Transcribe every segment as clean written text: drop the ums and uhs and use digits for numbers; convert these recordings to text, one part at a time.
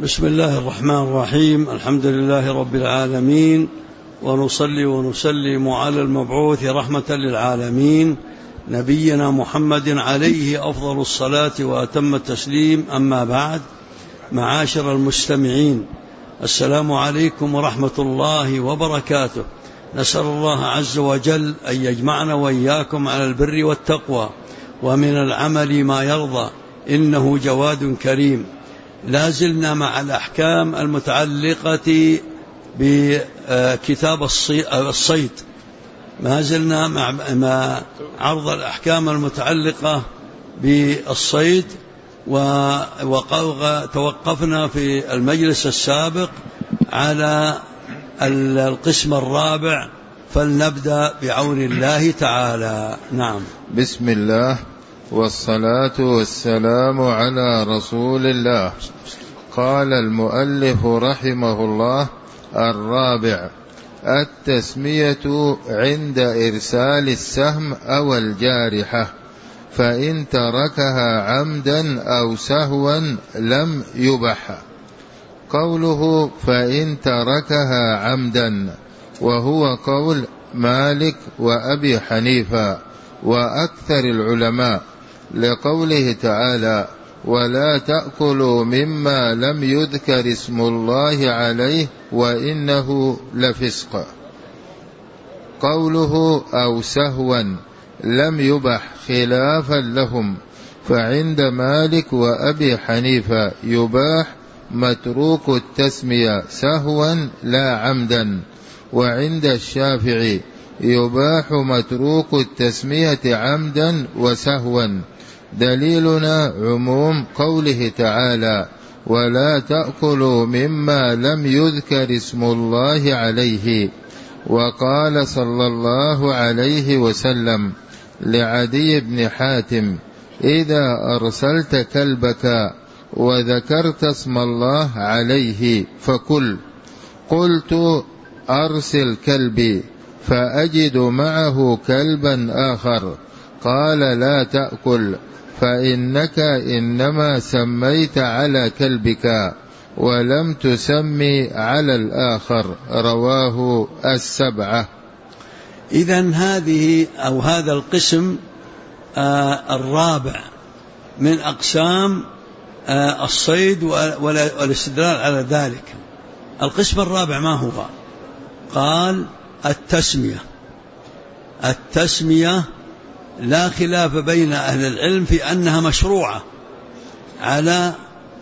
بسم الله الرحمن الرحيم. الحمد لله رب العالمين، ونصلي ونسلم على المبعوث رحمة للعالمين نبينا محمد عليه أفضل الصلاة وأتم التسليم. أما بعد، معاشر المستمعين، السلام عليكم ورحمة الله وبركاته. نسأل الله عز وجل أن يجمعنا وإياكم على البر والتقوى ومن العمل ما يرضى، إنه جواد كريم. لا زلنا مع الأحكام المتعلقة بكتاب الصيد، ما زلنا مع عرض الأحكام المتعلقة بالصيد، وتوقفنا في المجلس السابق على القسم الرابع، فلنبدأ بعون الله تعالى. نعم. بسم الله والصلاة والسلام على رسول الله. قال المؤلف رحمه الله: الرابع التسمية عند إرسال السهم أو الجارحة، فإن تركها عمدا أو سهوا لم يبح. قوله فإن تركها عمدا وهو قول مالك وأبي حنيفة وأكثر العلماء، لقوله تعالى: ولا تأكلوا مما لم يذكر اسم الله عليه وإنه لفسق. قوله أو سهوا لم يبح خلافا لهم، فعند مالك وأبي حنيفة يباح متروك التسمية سهوا لا عمدا، وعند الشافعي يباح متروك التسمية عمدا وسهوا. دليلنا عموم قوله تعالى: ولا تأكلوا مما لم يذكر اسم الله عليه. وقال صلى الله عليه وسلم لعدي بن حاتم: إذا أرسلت كلبك وذكرت اسم الله عليه فكل. قلت: أرسل كلبي فأجد معه كلبا آخر. قال: لا تأكل، فإنك إنما سميت على كلبك ولم تسمي على الآخر. رواه السبعة. إذن هذا القسم الرابع من أقسام الصيد والاستدلال على ذلك. القسم الرابع ما هو؟ قال: التسمية لا خلاف بين أهل العلم في أنها مشروعة على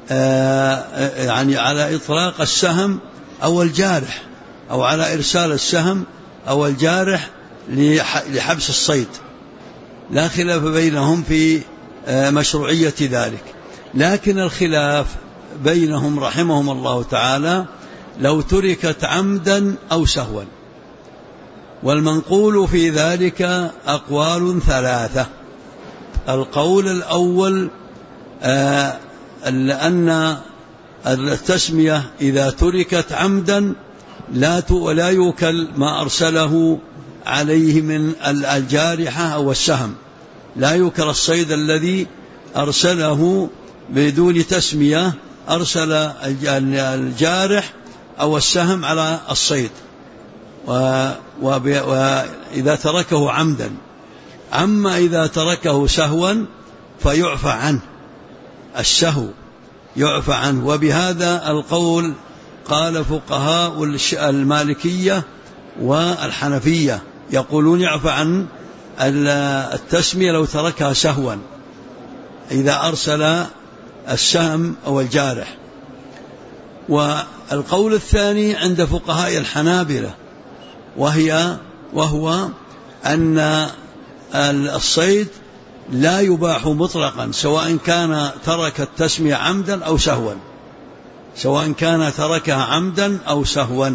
على إطلاق السهم أو الجارح، أو على إرسال السهم أو الجارح لحبس الصيد، لا خلاف بينهم في مشروعية ذلك. لكن الخلاف بينهم رحمهم الله تعالى لو تركت عمدا أو سهوا، والمنقول في ذلك أقوال ثلاثة. القول الأول أن التسمية إذا تركت عمدا لا يوكل ما أرسله عليه من الجارحة أو السهم، لا يوكل الصيد الذي أرسله بدون تسمية، أرسل الجارح أو السهم على الصيد، وإذا تركه عمدا. أما إذا تركه سهوا فيعفى عنه، السهو يعفى عنه. وبهذا القول قال فقهاء المالكية والحنفية، يقولون يعفى عن التسمية لو تركها سهوا إذا أرسل السهم أو الجارح. والقول الثاني عند فقهاء الحنابلة، وهو أن الصيد لا يباح مطلقا، سواء كان ترك التسمية عمدا أو سهوا، سواء كان تركها عمدا أو سهوا.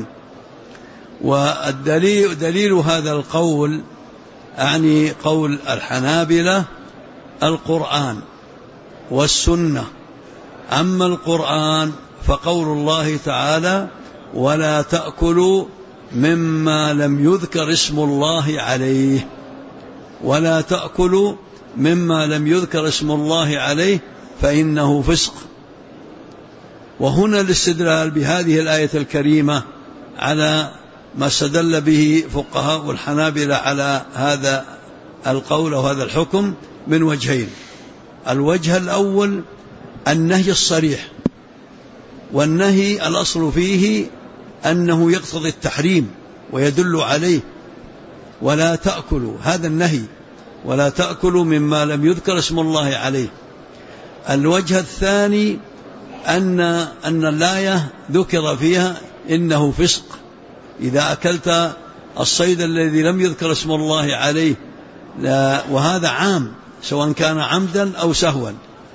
دليل هذا القول يعني قول الحنابلة القرآن والسنة. أما القرآن فقول الله تعالى: ولا تأكلوا مما لم يذكر اسم الله عليه، ولا تأكلوا مما لم يذكر اسم الله عليه فإنه فسق. وهنا الاستدلال بهذه الآية الكريمة على ما استدل به فقهاء الحنابلة على هذا القول وهذا الحكم من وجهين. الوجه الأول النهي الصريح، والنهي الأصل فيه أنه يقتضي التحريم ويدل عليه، ولا تأكلوا، هذا النهي، ولا تأكلوا مما لم يذكر اسم الله عليه. الوجه الثاني أن الآية ذكر فيها إنه فسق إذا أكلت الصيد الذي لم يذكر اسم الله عليه، وهذا عام سواء كان عمدا أو سهوا.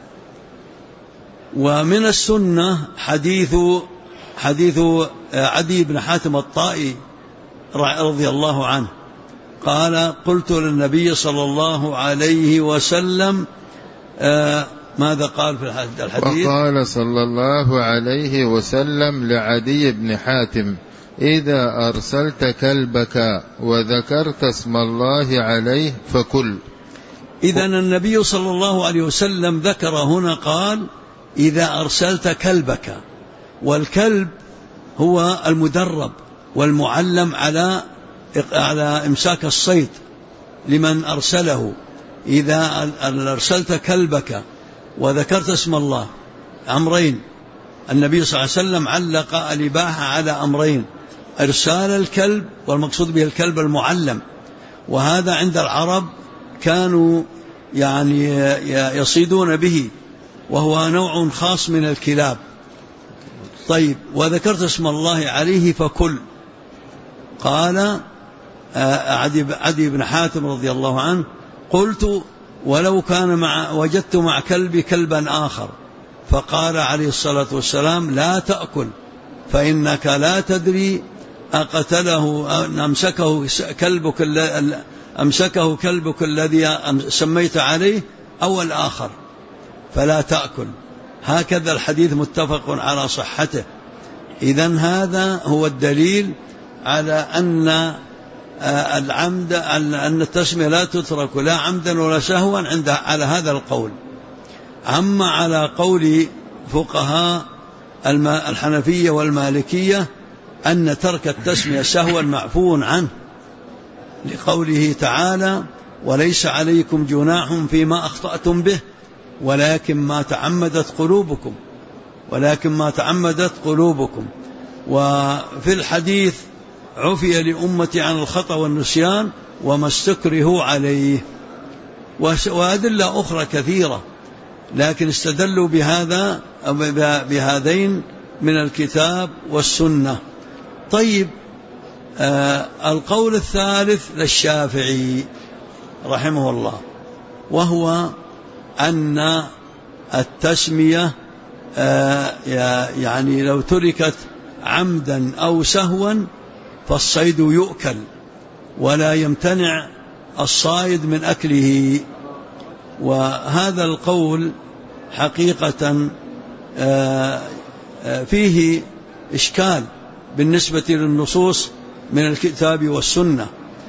ومن السنة حديث عدي بن حاتم الطائي رضي الله عنه قال: قلت للنبي صلى الله عليه وسلم، ماذا قال في الحديث؟ وقال صلى الله عليه وسلم لعدي بن حاتم: إذا أرسلت كلبك وذكرت اسم الله عليه فكل. إذن النبي صلى الله عليه وسلم ذكر هنا قال: إذا أرسلت كلبك، والكلب هو المدرب والمعلم على إمساك الصيد لمن أرسله. إذا أرسلت كلبك وذكرت اسم الله، أمرين، النبي صلى الله عليه وسلم علق الإباحة على أمرين: إرسال الكلب، والمقصود به الكلب المعلم، وهذا عند العرب كانوا يعني يصيدون به، وهو نوع خاص من الكلاب. طيب، وذكرت اسم الله عليه فكل. قال عدي بن حاتم رضي الله عنه: قلت: ولو كان وجدت مع كلبي كلبا آخر. فقال عليه الصلاة والسلام: لا تأكل، فإنك لا تدري أقتله أن أمسكه كلبك الذي سميت عليه أو الآخر، فلا تأكل. هكذا الحديث متفق على صحته. إذن هذا هو الدليل على أن العمد، أن التسمية لا تترك لا عمدا ولا سهوا على هذا القول. أما على قول فقهاء الحنفية والمالكية أن ترك التسمية سهوا معفو عنه، لقوله تعالى: وليس عليكم جناح فيما أخطأتم به ولكن ما تعمدت قلوبكم. وفي الحديث: عفي لأمتي عن الخطأ والنسيان وما استكرهوا عليه. وأدلة أخرى كثيرة، لكن استدلوا بهذين من الكتاب والسنة. طيب، القول الثالث للشافعي رحمه الله، وهو أن التسمية يعني لو تركت عمدا أو سهوا فالصيد يؤكل، ولا يمتنع الصائد من أكله. وهذا القول حقيقة فيه إشكال بالنسبة للنصوص من الكتاب والسنة،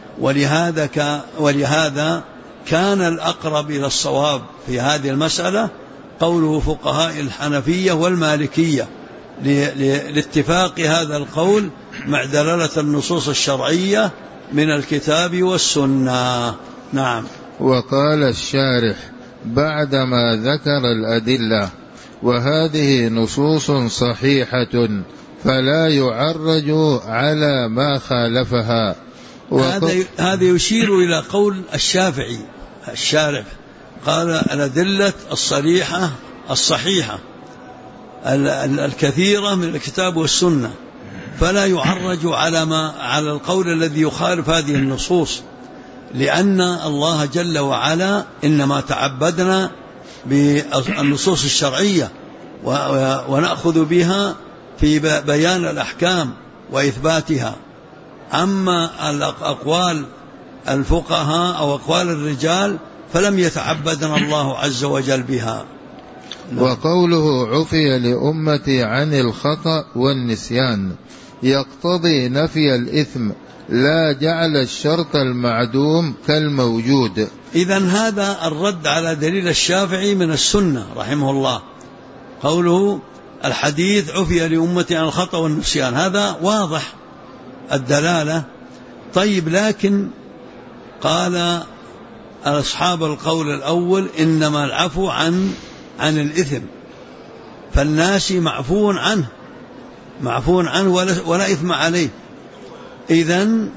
ولهذا كان الأقرب إلى الصواب في هذه المسألة قوله فقهاء الحنفية والمالكية، لاتفاق هذا القول مع دلالة النصوص الشرعية من الكتاب والسنة. نعم. وقال الشارح بعدما ذكر الأدلة: وهذه نصوص صحيحة فلا يعرج على ما خالفها. هذا يشير إلى قول الشافعي الشارح، قال: الأدلة الصريحة الصحيحة الكثيرة من الكتاب والسنة، فلا يعرج على القول الذي يخالف هذه النصوص، لأن الله جل وعلا إنما تعبدنا بالنصوص الشرعية ونأخذ بها في بيان الأحكام وإثباتها. أما أقوال الفقهاء أو أقوال الرجال فلم يتعبدنا الله عز وجل بها. وقوله عفي لأمتي عن الخطأ والنسيان يقتضي نفي الإثم، لا جعل الشرط المعدوم كالموجود. إذن هذا الرد على دليل الشافعي من السنة رحمه الله، قوله الحديث عفي لأمتي عن الخطأ والنسيان، هذا واضح الدلالة. طيب، لكن قال أصحاب القول الأول إنما العفو عن الإثم، فالناسي معفو عنه ولا إثم عليه. إذن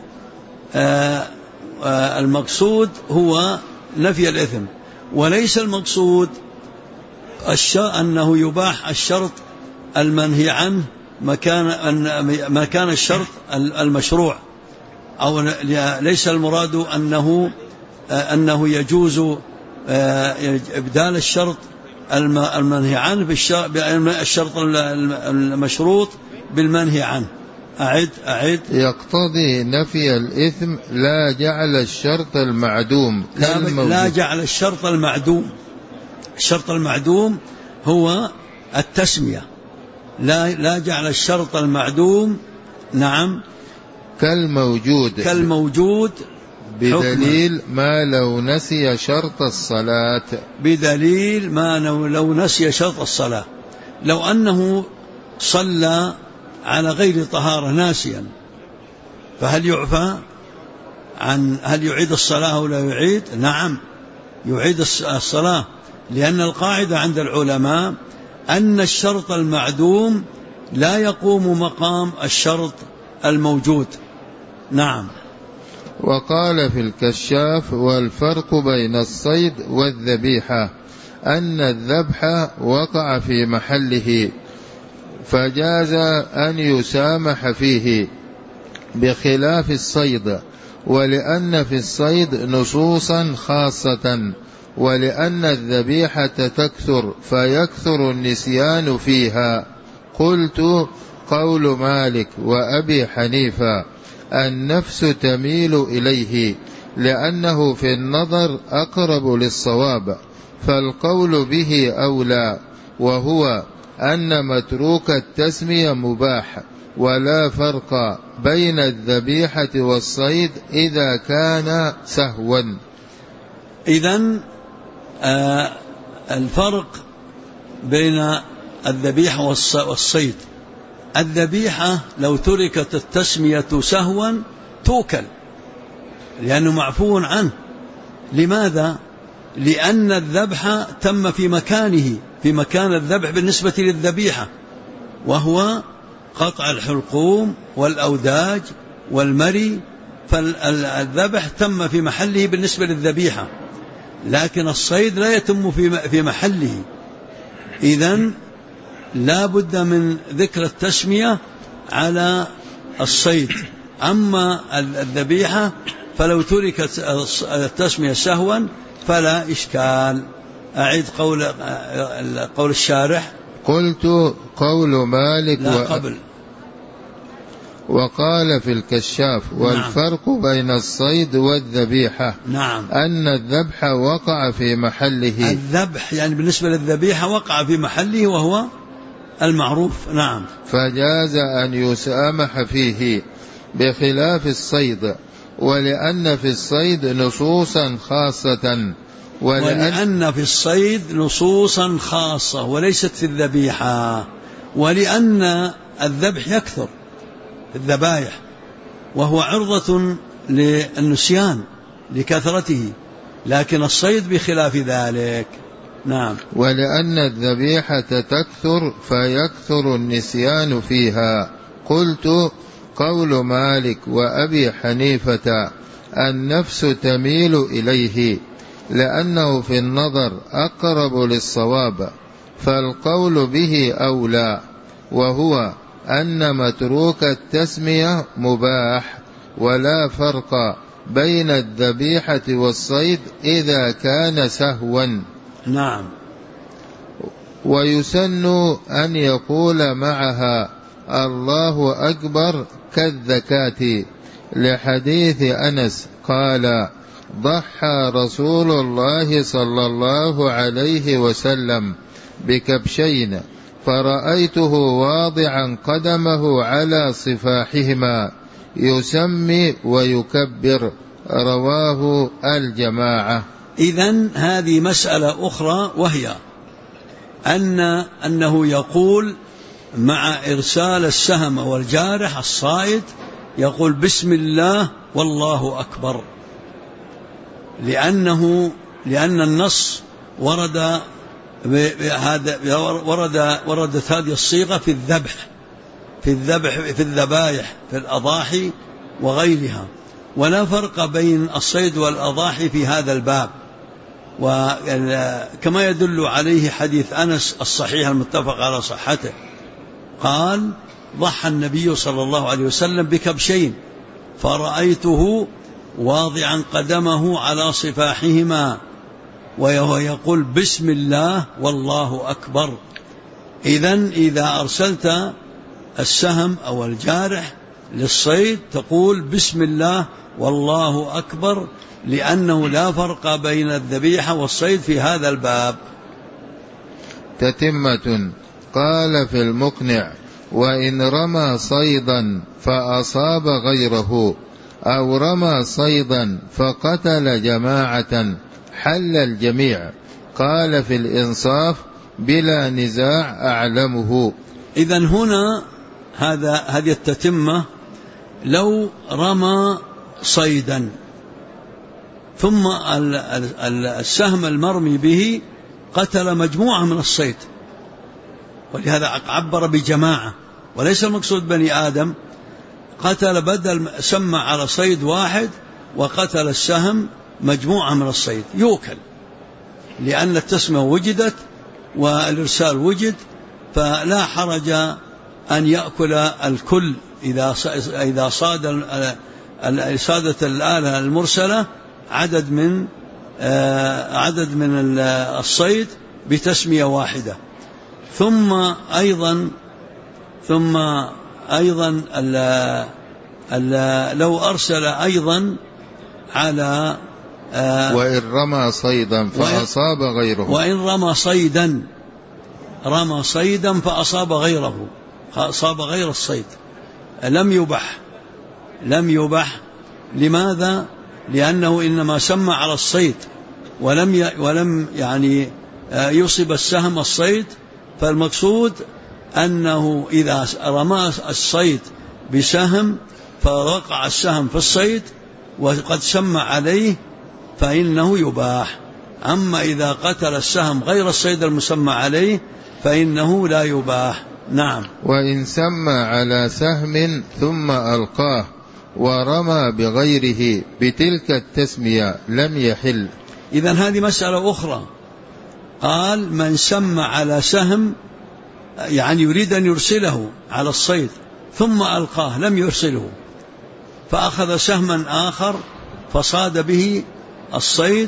المقصود هو نفي الإثم، وليس المقصود أنه يباح الشرط المنهي عنه مكان الشرط المشروع، أو ليس المراد أنه يجوز إبدال الشرط المنهي عنه بالشرط المشروط بالمنهي عنه. أعد. يقتضي نفي الإثم لا جعل الشرط المعدوم لا جعل الشرط المعدوم. الشرط المعدوم هو التسمية. لا جعل الشرط المعدوم نعم كالموجود بدليل ما لو نسي شرط الصلاة. بدليل ما لو نسي شرط الصلاة، لو أنه صلى على غير طهارة ناسيا، فهل يعفى هل يعيد الصلاة أو لا يعيد؟ نعم يعيد الصلاة، لأن القاعدة عند العلماء أن الشرط المعدوم لا يقوم مقام الشرط الموجود. نعم. وقال في الكشاف: والفرق بين الصيد والذبيحة أن الذبح وقع في محله فجاز أن يسامح فيه بخلاف الصيد، ولأن في الصيد نصوصا خاصة، ولأن الذبيحة تكثر فيكثر النسيان فيها. قلت: قول مالك وأبي حنيفة النفس تميل إليه لأنه في النظر أقرب للصواب، فالقول به أولى، وهو أن متروك التسمية مباح، ولا فرق بين الذبيحة والصيد إذا كان سهوا. إذن الفرق بين الذبيحة والصيد: الذبيحة لو تركت التسمية سهوا توكل لأنه معفو عنه. لماذا؟ لأن الذبح تم في مكانه، في مكان الذبح بالنسبة للذبيحة، وهو قطع الحلقوم والأوداج والمري، فالذبح تم في محله بالنسبة للذبيحة، لكن الصيد لا يتم في محله. إذن لا بد من ذكر التسمية على الصيد. أما الذبيحة فلو تركت التسمية سهوا فلا إشكال. أعيد قول الشارح. قلت: قول مالك قبل. وقال في الكشاف: والفرق بين الصيد والذبيحة نعم أن الذبح وقع في محله. الذبح يعني بالنسبة للذبيحة وقع في محله وهو المعروف. نعم. فجاز أن يسامح فيه بخلاف الصيد، ولأن في الصيد نصوصا خاصة، ولأن في الصيد نصوصا خاصة وليست في الذبيحة، ولأن الذبح يكثر في الذبائح وهو عرضة للنسيان لكثرته، لكن الصيد بخلاف ذلك. نعم. ولأن الذبيحة تكثر فيكثر النسيان فيها. قلت: قول مالك وأبي حنيفة النفس تميل إليه لأنه في النظر أقرب للصواب، فالقول به أولى، وهو أن متروك التسمية مباح، ولا فرق بين الذبيحة والصيد إذا كان سهوا. نعم. ويسن أن يقول معها الله أكبر كالزكاة، لحديث أنس قال: ضحى رسول الله صلى الله عليه وسلم بكبشين فرأيته واضعا قدمه على صفاحهما يسمي ويكبر، رواه الجماعة. إذن هذه مسألة أخرى، وهي أنه يقول مع إرسال السهم والجارح الصائد يقول بسم الله والله أكبر، لأن النص وردت هذه الصيغة في الذبائح في الأضاحي وغيرها، ولا فرق بين الصيد والأضاحي في هذا الباب. وكما يدل عليه حديث أنس الصحيح المتفق على صحته، قال ضحى النبي صلى الله عليه وسلم بكبشين فرأيته واضعا قدمه على صفاحهما وهو يقول بسم الله والله أكبر. إذا أرسلت السهم أو الجارح للصيد تقول بسم الله والله أكبر، لأنه لا فرق بين الذبيحة والصيد في هذا الباب. تتمة. قال في المقنع: وإن رمى صيدا فأصاب غيره أو رمى صيدا فقتل جماعة حل الجميع. قال في الإنصاف: بلا نزاع أعلمه. إذن هنا هذه التتمة: لو رمى صيدا ثم السهم المرمي به قتل مجموعة من الصيد، ولهذا عبر بجماعة وليس المقصود بني آدم، قتل بدل سمى على صيد واحد وقتل السهم مجموعة من الصيد يوكل، لأن التسمية وجدت والإرسال وجد، فلا حرج أن يأكل الكل إذا صادت الآلة المرسلة عدد من الصيد بتسمية واحدة. ثم أيضا لو أرسل أيضا على وإن رمى صيدا فأصاب غيره، وإن رمى صيدا فأصاب غيره، أصاب غير الصيد لم يبح. لماذا؟ لأنه إنما سمى على الصيد ولم يعني يصب السهم الصيد، فالمقصود أنه إذا رمى الصيد بسهم فوقع السهم في الصيد وقد سمى عليه فإنه يباح. أما إذا قتل السهم غير الصيد المسمى عليه فإنه لا يباح. نعم. وإن سمى على سهم ثم ألقاه ورمى بغيره بتلك التسمية لم يحل. إذن هذه مسألة أخرى. قال من سمى على سهم يعني يريد أن يرسله على الصيد ثم ألقاه لم يرسله، فأخذ سهما آخر فصاد به الصيد،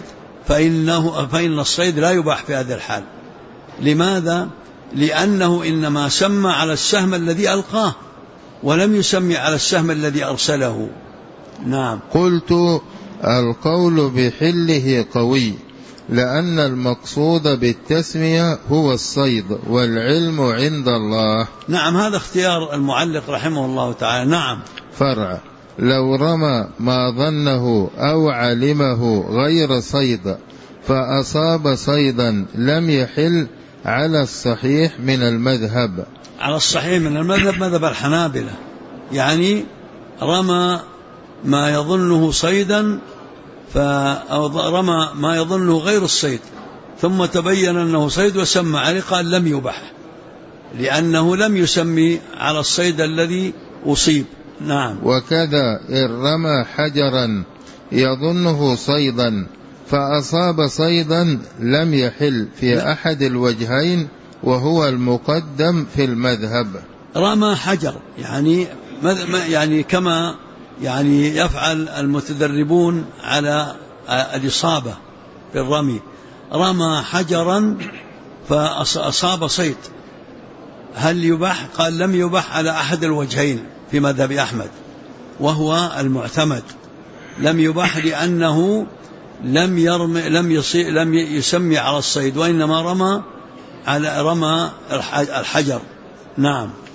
فإن الصيد لا يباح في هذا الحال. لماذا؟ لأنه إنما سمى على السهم الذي ألقاه ولم يسمي على السهم الذي أرسله. نعم. قلت: القول بحله قوي، لأن المقصود بالتسمية هو الصيد والعلم عند الله. نعم، هذا اختيار المعلق رحمه الله تعالى. نعم. فرع: لو رمى ما ظنه أو علمه غير صيد فأصاب صيدا لم يحل على الصحيح من المذهب. على الصحيح من المذهب، مذهب الحنابلة، يعني رمى ما يظنه صيدا أو رمى ما يظنه غير الصيد ثم تبين أنه صيد وسمى عليه، قال لم يبح لأنه لم يسمي على الصيد الذي أصيب. نعم. وكذا إن رمى حجرا يظنه صيدا فأصاب صيدا لم يحل في أحد الوجهين وهو المقدم في المذهب. رمى حجر يعني كما يعني يفعل المتدربون على الإصابة في الرمي، رمى حجرا فأصاب صيد، هل يباح؟ قال لم يباح على أحد الوجهين في مذهب أحمد وهو المعتمد. لم يباح لأنه لم يسمي على الصيد، وإنما رمى الحجر. نعم.